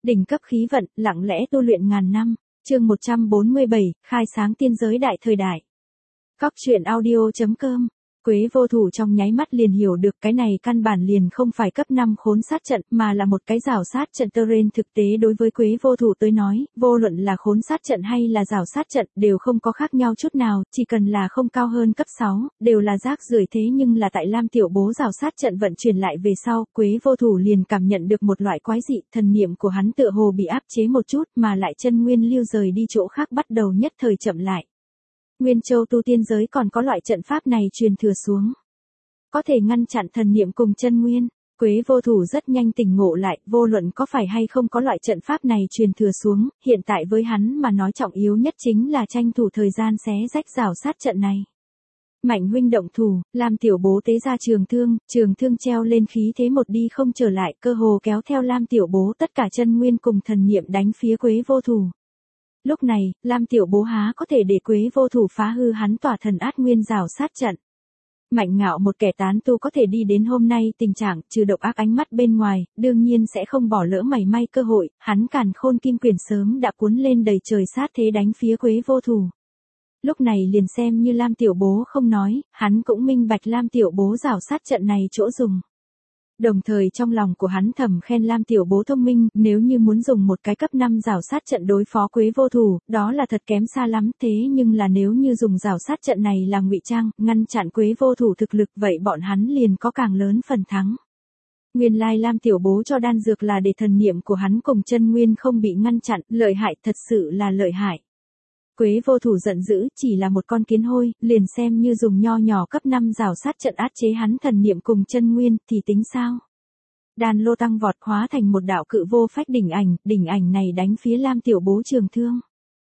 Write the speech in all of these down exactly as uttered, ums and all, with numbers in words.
Đỉnh cấp khí vận, lặng lẽ tu luyện ngàn năm. Chương một trăm bốn mươi bảy, khai sáng tiên giới đại thời đại. Cóc truyện audio chấm com. Quế Vô Thủ trong nháy mắt liền hiểu được cái này căn bản liền không phải cấp năm khốn sát trận mà là một cái rào sát trận tơ rên. Thực tế đối với Quế Vô Thủ tới nói, vô luận là khốn sát trận hay là rào sát trận đều không có khác nhau chút nào, chỉ cần là không cao hơn cấp sáu, đều là rác rưởi. Thế nhưng là tại Lam Tiểu Bố rào sát trận vận chuyển lại về sau, Quế Vô Thủ liền cảm nhận được một loại quái dị, thần niệm của hắn tựa hồ bị áp chế một chút mà lại chân nguyên lưu rời đi chỗ khác bắt đầu nhất thời chậm lại. Nguyên Châu tu tiên giới còn có loại trận pháp này truyền thừa xuống, có thể ngăn chặn thần niệm cùng chân nguyên. Quế Vô Thủ rất nhanh tỉnh ngộ lại, vô luận có phải hay không có loại trận pháp này truyền thừa xuống, hiện tại với hắn mà nói trọng yếu nhất chính là tranh thủ thời gian xé rách rào sát trận này. Mạnh huynh động thủ, Lam Tiểu Bố tế ra trường thương, trường thương treo lên khí thế một đi không trở lại, cơ hồ kéo theo Lam Tiểu Bố tất cả chân nguyên cùng thần niệm đánh phía Quế Vô Thủ. Lúc này, Lam Tiểu Bố há có thể để Quế Vô Thủ phá hư hắn tỏa thần át nguyên rào sát trận. Mạnh Ngạo một kẻ tán tu có thể đi đến hôm nay tình trạng trừ độc ác ánh mắt bên ngoài, đương nhiên sẽ không bỏ lỡ mảy may cơ hội, hắn Càn Khôn Kim Quyền sớm đã cuốn lên đầy trời sát thế đánh phía Quế Vô Thủ. Lúc này liền xem như Lam Tiểu Bố không nói, hắn cũng minh bạch Lam Tiểu Bố rào sát trận này chỗ dùng. Đồng thời trong lòng của hắn thầm khen Lam Tiểu Bố thông minh, nếu như muốn dùng một cái cấp năm rào sát trận đối phó Quế Vô Thủ, đó là thật kém xa lắm, thế nhưng là nếu như dùng rào sát trận này là ngụy trang, ngăn chặn Quế Vô Thủ thực lực, vậy bọn hắn liền có càng lớn phần thắng. Nguyên lai Lam Tiểu Bố cho đan dược là để thần niệm của hắn cùng chân nguyên không bị ngăn chặn, lợi hại, thật sự là lợi hại. Quế Vô Thủ giận dữ, chỉ là một con kiến hôi, liền xem như dùng nho nhỏ cấp năm rào sát trận áp chế hắn thần niệm cùng chân nguyên, thì tính sao? Đan lô tăng vọt hóa thành một đạo cự vô phách đỉnh ảnh, đỉnh ảnh này đánh phía Lam Tiểu Bố trường thương.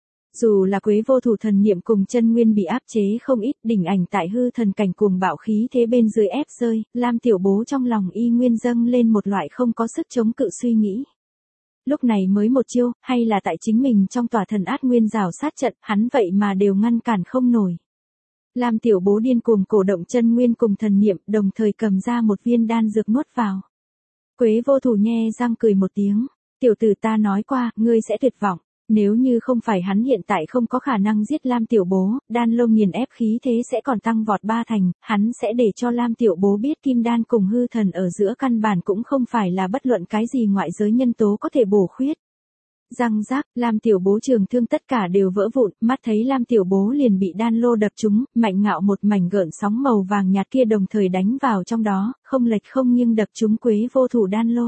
Dù là Quế Vô Thủ thần niệm cùng chân nguyên bị áp chế không ít, đỉnh ảnh tại hư thần cảnh cuồng bạo khí thế bên dưới ép rơi, Lam Tiểu Bố trong lòng y nguyên dâng lên một loại không có sức chống cự suy nghĩ. Lúc này mới một chiêu, hay là tại chính mình trong tòa thần át nguyên rào sát trận, hắn vậy mà đều ngăn cản không nổi. Lam Tiểu Bố điên cuồng cổ động chân nguyên cùng thần niệm, đồng thời cầm ra một viên đan dược nuốt vào. Quế Vô Thủ nhe răng cười một tiếng, tiểu tử ta nói qua, ngươi sẽ tuyệt vọng. Nếu như không phải hắn hiện tại không có khả năng giết Lam Tiểu Bố, đan lô nghiền ép khí thế sẽ còn tăng vọt ba thành, hắn sẽ để cho Lam Tiểu Bố biết kim đan cùng hư thần ở giữa căn bản cũng không phải là bất luận cái gì ngoại giới nhân tố có thể bổ khuyết. Răng rác, Lam Tiểu Bố trường thương tất cả đều vỡ vụn, mắt thấy Lam Tiểu Bố liền bị đan lô đập trúng, Mạnh Ngạo một mảnh gợn sóng màu vàng nhạt kia đồng thời đánh vào trong đó, không lệch không nghiêng đập trúng Quế Vô Thủ đan lô.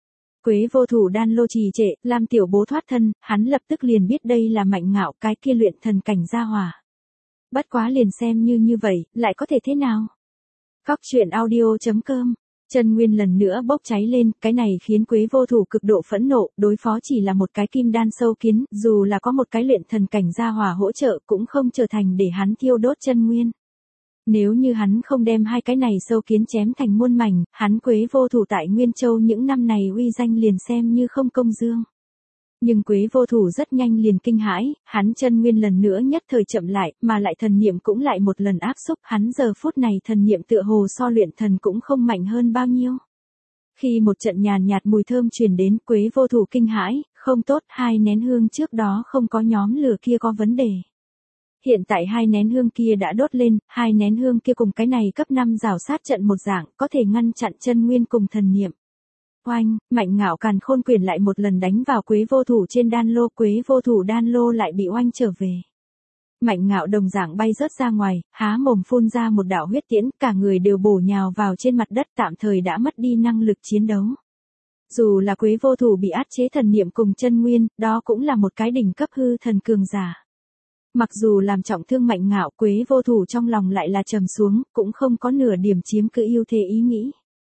Quế Vô Thủ đan lô trì trệ, Lam Tiểu Bố thoát thân, hắn lập tức liền biết đây là Mạnh Ngạo cái kia luyện thần cảnh gia hỏa. Bất quá liền xem như như vậy, lại có thể thế nào? Cóc truyện audio chấm com. Chân nguyên lần nữa bốc cháy lên, cái này khiến Quế Vô Thủ cực độ phẫn nộ, đối phó chỉ là một cái kim đan sâu kiến, dù là có một cái luyện thần cảnh gia hỏa hỗ trợ cũng không trở thành để hắn thiêu đốt chân nguyên. Nếu như hắn không đem hai cái này sâu kiến chém thành muôn mảnh, hắn Quế Vô Thủ tại Nguyên Châu những năm này uy danh liền xem như không công dương. Nhưng Quế Vô Thủ rất nhanh liền kinh hãi, hắn chân nguyên lần nữa nhất thời chậm lại, mà lại thần niệm cũng lại một lần áp xúc, hắn giờ phút này thần niệm tựa hồ so luyện thần cũng không mạnh hơn bao nhiêu. Khi một trận nhàn nhạt mùi thơm truyền đến, Quế Vô Thủ kinh hãi, không tốt, hai nén hương trước đó không có nhóm lửa kia có vấn đề. Hiện tại hai nén hương kia đã đốt lên, hai nén hương kia cùng cái này cấp năm rào sát trận một dạng, có thể ngăn chặn chân nguyên cùng thần niệm. Oanh, Mạnh Ngạo Càn Khôn Quyền lại một lần đánh vào Quế Vô Thủ trên đan lô, Quế Vô Thủ đan lô lại bị oanh trở về. Mạnh Ngạo đồng dạng bay rớt ra ngoài, há mồm phun ra một đạo huyết tiễn, cả người đều bổ nhào vào trên mặt đất, tạm thời đã mất đi năng lực chiến đấu. Dù là Quế Vô Thủ bị áp chế thần niệm cùng chân nguyên, đó cũng là một cái đỉnh cấp hư thần cường giả. Mặc dù làm trọng thương Mạnh Ngạo, Quế Vô Thủ trong lòng lại là trầm xuống, cũng không có nửa điểm chiếm cứ ưu thế ý nghĩ.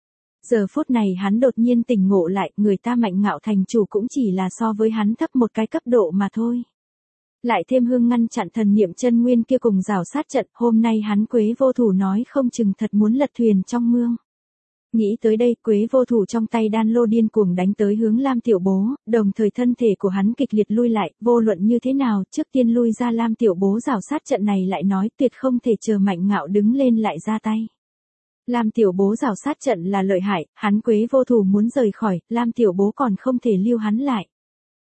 Giờ phút này hắn đột nhiên tỉnh ngộ lại, người ta Mạnh Ngạo thành chủ cũng chỉ là so với hắn thấp một cái cấp độ mà thôi. Lại thêm hương ngăn chặn thần niệm chân nguyên kia cùng rào sát trận, hôm nay hắn Quế Vô Thủ nói không chừng thật muốn lật thuyền trong mương. Nghĩ tới đây, Quế Vô Thủ trong tay đan lô điên cuồng đánh tới hướng Lam Tiểu Bố, đồng thời thân thể của hắn kịch liệt lui lại, vô luận như thế nào, trước tiên lui ra Lam Tiểu Bố rào sát trận này lại nói tuyệt không thể chờ Mạnh Ngạo đứng lên lại ra tay. Lam Tiểu Bố rào sát trận là lợi hại, hắn Quế Vô Thủ muốn rời khỏi, Lam Tiểu Bố còn không thể lưu hắn lại.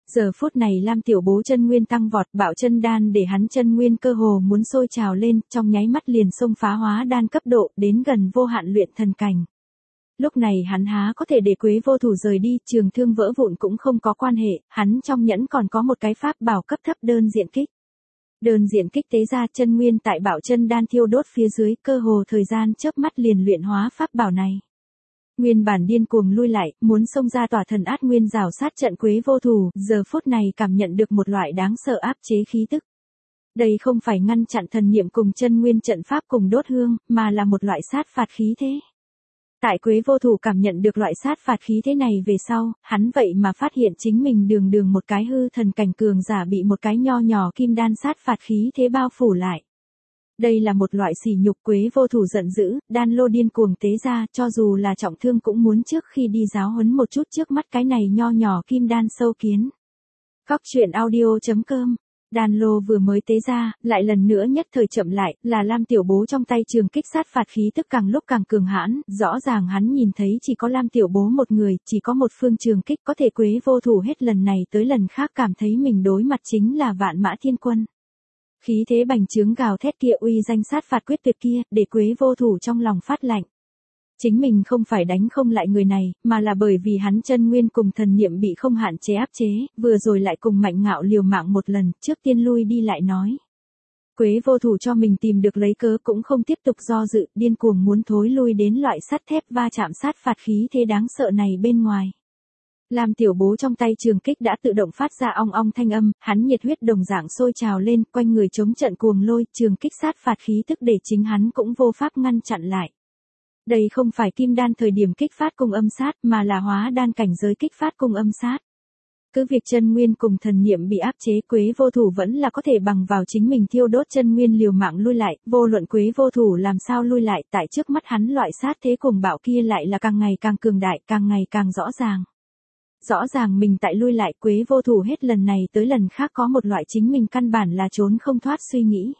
Giờ phút này Lam Tiểu Bố chân nguyên tăng vọt, bạo chân đan để hắn chân nguyên cơ hồ muốn sôi trào lên, trong nháy mắt liền xông phá hóa đan cấp độ, đến gần vô hạn luyện thần cảnh. Lúc này hắn há có thể để Quế Vô Thủ rời đi, trường thương vỡ vụn cũng không có quan hệ, hắn trong nhẫn còn có một cái pháp bảo cấp thấp đơn diện kích. Đơn diện kích tế ra, chân nguyên tại bạo chân đan thiêu đốt phía dưới, cơ hồ thời gian chớp mắt liền luyện hóa pháp bảo này. Nguyên bản điên cuồng lui lại, muốn xông ra tỏa thần át nguyên rào sát trận Quế Vô Thủ, giờ phút này cảm nhận được một loại đáng sợ áp chế khí tức. Đây không phải ngăn chặn thần niệm cùng chân nguyên trận pháp cùng đốt hương, mà là một loại sát phạt khí thế. Tại Quế Vô Thủ cảm nhận được loại sát phạt khí thế này về sau, hắn vậy mà phát hiện chính mình đường đường một cái hư thần cảnh cường giả bị một cái nho nhỏ kim đan sát phạt khí thế bao phủ lại. Đây là một loại sỉ nhục. Quế Vô Thủ giận dữ, đan lô điên cuồng tế ra, cho dù là trọng thương cũng muốn trước khi đi giáo huấn một chút trước mắt cái này nho nhỏ kim đan sâu kiến. Cóc truyện audio chấm com. Đan lô vừa mới tế ra, lại lần nữa nhất thời chậm lại, là Lam Tiểu Bố trong tay trường kích sát phạt khí tức càng lúc càng cường hãn, rõ ràng hắn nhìn thấy chỉ có Lam Tiểu Bố một người, chỉ có một phương trường kích có thể Quế Vô Thủ hết lần này tới lần khác cảm thấy mình đối mặt chính là Vạn Mã Thiên Quân. Khí thế bành trướng gào thét kia, uy danh sát phạt quyết tuyệt kia, để Quế Vô Thủ trong lòng phát lạnh. Chính mình không phải đánh không lại người này, mà là bởi vì hắn chân nguyên cùng thần niệm bị không hạn chế áp chế, vừa rồi lại cùng Mạnh Ngạo liều mạng một lần, trước tiên lui đi lại nói. Quế Vô Thủ cho mình tìm được lấy cớ cũng không tiếp tục do dự, điên cuồng muốn thối lui đến loại sắt thép va chạm sát phạt khí thế đáng sợ này bên ngoài. Lam Tiểu Bố trong tay trường kích đã tự động phát ra ong ong thanh âm, hắn nhiệt huyết đồng dạng sôi trào lên, quanh người chống trận cuồng lôi, trường kích sát phạt khí tức để chính hắn cũng vô pháp ngăn chặn lại. Đây không phải kim đan thời điểm kích phát cùng âm sát, mà là hóa đan cảnh giới kích phát cùng âm sát. Cứ việc chân nguyên cùng thần niệm bị áp chế, Quế Vô Thủ vẫn là có thể bằng vào chính mình thiêu đốt chân nguyên liều mạng lui lại, vô luận Quế Vô Thủ làm sao lui lại, tại trước mắt hắn loại sát thế cùng bạo kia lại là càng ngày càng cường đại, càng ngày càng rõ ràng. Rõ ràng mình tại lui lại, Quế Vô Thủ hết lần này tới lần khác có một loại chính mình căn bản là trốn không thoát suy nghĩ.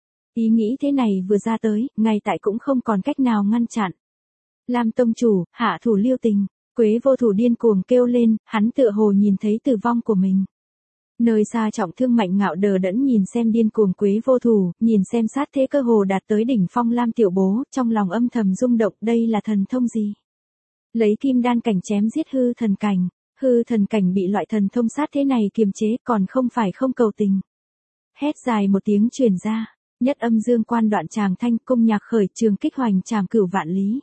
Ý nghĩ thế này vừa ra tới, ngay tại cũng không còn cách nào ngăn chặn. Lam tông chủ, hạ thủ lưu tình. Quế Vô Thủ điên cuồng kêu lên, hắn tựa hồ nhìn thấy tử vong của mình. Nơi xa trọng thương Mạnh Ngạo đờ đẫn nhìn xem điên cuồng Quế Vô Thủ, nhìn xem sát thế cơ hồ đạt tới đỉnh phong Lam Tiểu Bố, trong lòng âm thầm rung động, đây là thần thông gì? Lấy kim đan cảnh chém giết hư thần cảnh, hư thần cảnh bị loại thần thông sát thế này kiềm chế, còn không phải không cầu tình. Hét dài một tiếng truyền ra, nhất âm dương quan đoạn tràng thanh, cung nhạc khởi, trường kích hoành trảm cửu vạn lý.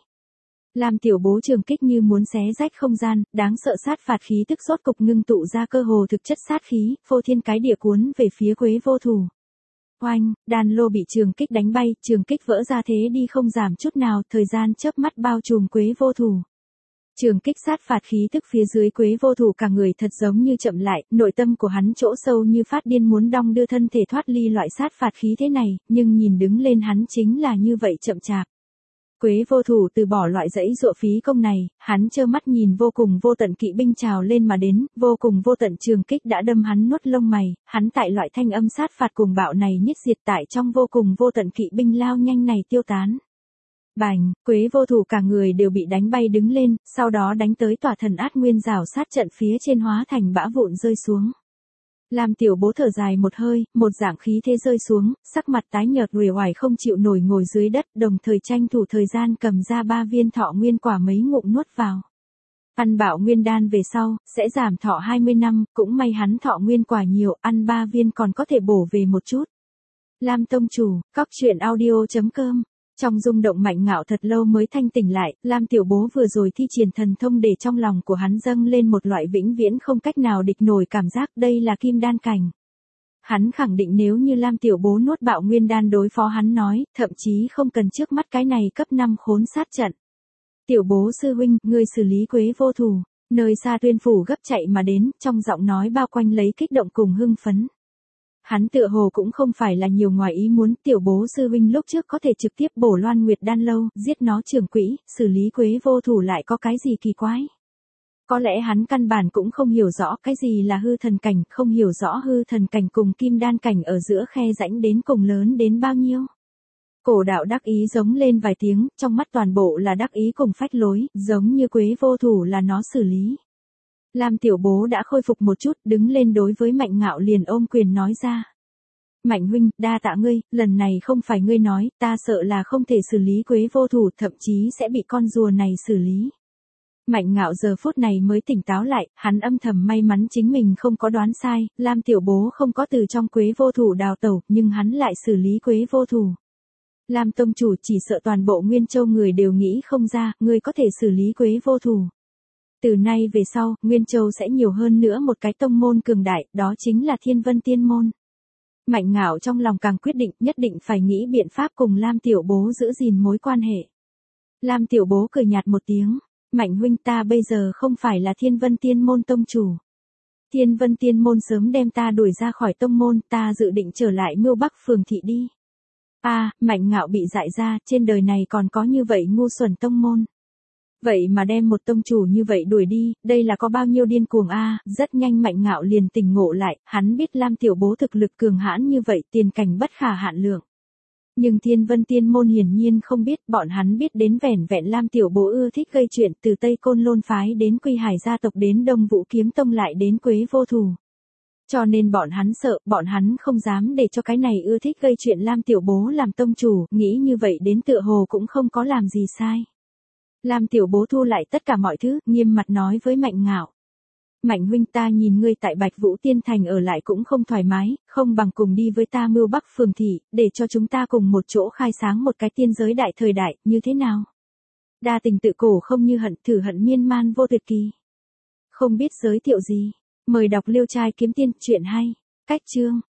Lam Tiểu Bố trường kích như muốn xé rách không gian, đáng sợ sát phạt khí tức rốt cục ngưng tụ ra cơ hồ thực chất sát khí, phô thiên cái địa cuốn về phía Quế Vô Thủ. Oanh, đan lô bị trường kích đánh bay, trường kích vỡ ra thế đi không giảm chút nào, thời gian chớp mắt bao trùm Quế Vô Thủ. Trường kích sát phạt khí tức phía dưới Quế Vô Thủ cả người thật giống như chậm lại, nội tâm của hắn chỗ sâu như phát điên muốn đong đưa thân thể thoát ly loại sát phạt khí thế này, nhưng nhìn đứng lên hắn chính là như vậy chậm chạp. Quế Vô Thủ từ bỏ loại dãy dụa phí công này, hắn trơ mắt nhìn vô cùng vô tận kỵ binh trào lên mà đến, vô cùng vô tận trường kích đã đâm hắn nuốt lông mày, hắn tại loại thanh âm sát phạt cuồng bạo này nhất diệt tại trong vô cùng vô tận kỵ binh lao nhanh này tiêu tán. Bành, Quế Vô Thủ cả người đều bị đánh bay đứng lên, sau đó đánh tới tỏa thần át nguyên rào sát trận phía trên hóa thành bã vụn rơi xuống. Lam Tiểu Bố thở dài một hơi, một dạng khí thế rơi xuống, sắc mặt tái nhợt uể oải không chịu nổi ngồi dưới đất, đồng thời tranh thủ thời gian cầm ra ba viên thọ nguyên quả mấy ngụm nuốt vào. Ăn bạo nguyên đan về sau, sẽ giảm thọ hai mươi năm, cũng may hắn thọ nguyên quả nhiều, ăn ba viên còn có thể bổ về một chút. Lam tông chủ, cóc truyện audio chấm com. Trong rung động Mạnh Ngạo thật lâu mới thanh tỉnh lại, Lam Tiểu Bố vừa rồi thi triển thần thông để trong lòng của hắn dâng lên một loại vĩnh viễn không cách nào địch nổi cảm giác, đây là kim đan cảnh. Hắn khẳng định nếu như Lam Tiểu Bố nuốt bạo nguyên đan đối phó hắn nói, thậm chí không cần trước mắt cái này cấp năm khốn sát trận. Tiểu Bố sư huynh, ngươi xử lý Quế Vô Thủ. Nơi xa Tuyên Phủ gấp chạy mà đến, trong giọng nói bao quanh lấy kích động cùng hưng phấn. Hắn tựa hồ cũng không phải là nhiều ngoài ý muốn, Tiểu Bố sư huynh lúc trước có thể trực tiếp bổ Loan Nguyệt đan lâu, giết nó trưởng quỹ, xử lý Quế Vô Thủ lại có cái gì kỳ quái. Có lẽ hắn căn bản cũng không hiểu rõ cái gì là hư thần cảnh, không hiểu rõ hư thần cảnh cùng kim đan cảnh ở giữa khe rãnh đến cùng lớn đến bao nhiêu. Cổ đạo đắc ý giống lên vài tiếng, trong mắt toàn bộ là đắc ý cùng phách lối, giống như Quế Vô Thủ là nó xử lý. Lam Tiểu Bố đã khôi phục một chút, đứng lên đối với Mạnh Ngạo liền ôm quyền nói ra. Mạnh huynh, đa tạ ngươi, lần này không phải ngươi nói, ta sợ là không thể xử lý Quế Vô Thủ, thậm chí sẽ bị con rùa này xử lý. Mạnh Ngạo giờ phút này mới tỉnh táo lại, hắn âm thầm may mắn chính mình không có đoán sai, Lam Tiểu Bố không có từ trong Quế Vô Thủ đào tẩu, nhưng hắn lại xử lý Quế Vô Thủ. Lam tông chủ chỉ sợ toàn bộ Nguyên Châu người đều nghĩ không ra, ngươi có thể xử lý Quế Vô Thủ. Từ nay về sau, Nguyên Châu sẽ nhiều hơn nữa một cái tông môn cường đại, đó chính là Thiên Vân Tiên Môn. Mạnh Ngạo trong lòng càng quyết định, nhất định phải nghĩ biện pháp cùng Lam Tiểu Bố giữ gìn mối quan hệ. Lam Tiểu Bố cười nhạt một tiếng, Mạnh huynh, ta bây giờ không phải là Thiên Vân Tiên Môn tông chủ. Thiên Vân Tiên Môn sớm đem ta đuổi ra khỏi tông môn, ta dự định trở lại Mưu Bắc Phường thị đi. A, à, Mạnh Ngạo bị dại ra, trên đời này còn có như vậy ngu xuẩn tông môn. Vậy mà đem một tông chủ như vậy đuổi đi, đây là có bao nhiêu điên cuồng a, à, rất nhanh Mạnh Ngạo liền tỉnh ngộ lại, hắn biết Lam Tiểu Bố thực lực cường hãn như vậy, tiền cảnh bất khả hạn lượng. Nhưng Thiên Vân Tiên Môn hiển nhiên không biết, bọn hắn biết đến vẻn vẹn Lam Tiểu Bố ưa thích gây chuyện, từ Tây Côn Lôn phái đến Quy Hải gia tộc đến Đông Vũ Kiếm Tông lại đến Quế Vô Thủ. Cho nên bọn hắn sợ, bọn hắn không dám để cho cái này ưa thích gây chuyện Lam Tiểu Bố làm tông chủ, nghĩ như vậy đến tựa hồ cũng không có làm gì sai. Lam Tiểu Bố thu lại tất cả mọi thứ, nghiêm mặt nói với Mạnh Ngạo. Mạnh huynh, ta nhìn ngươi tại Bạch Vũ Tiên Thành ở lại cũng không thoải mái, không bằng cùng đi với ta Mưu Bắc Phường thị, để cho chúng ta cùng một chỗ khai sáng một cái tiên giới đại thời đại, như thế nào? Đa tình tự cổ không như hận, thử hận miên man vô tuyệt kỳ. Không biết giới thiệu gì, mời đọc Liêu Trai Kiếm Tiên, truyện hay, cách chương.